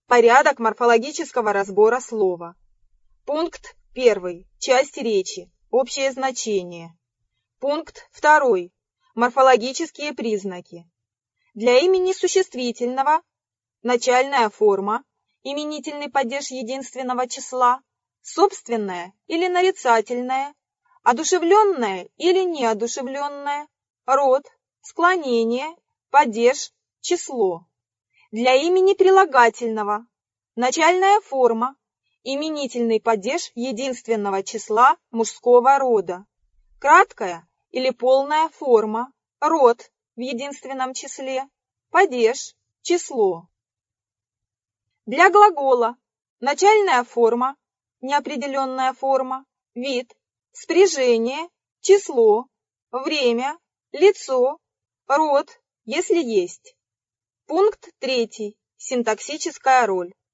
Порядок морфологического разбора слова. Пункт 1. Часть речи. Общее значение. Пункт 2. Морфологические признаки. Для имени существительного начальная форма, именительный падеж единственного числа, собственная или нарицательная, одушевленная или неодушевленная, род, склонение, падеж, число. Для имени прилагательного начальная форма, именительный падеж единственного числа мужского рода, краткая или полная форма, род в единственном числе, падеж, число. Для глагола начальная форма, неопределенная форма, вид, спряжение, число, время, лицо, род, если есть. Пункт 3. Синтаксическая роль.